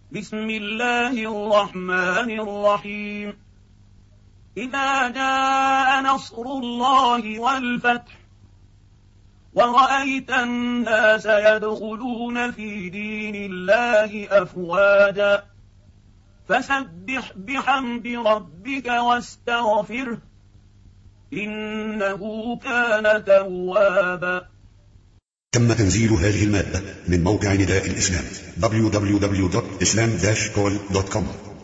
بسم الله الرحمن الرحيم. إذا جاء نصر الله والفتح ورأيت الناس يدخلون في دين الله أفواجا فسبح بحمد ربك واستغفره إنه كان توابا. تم تنزيل هذه المادة من موقع نداء الإسلام www.islam-call.com.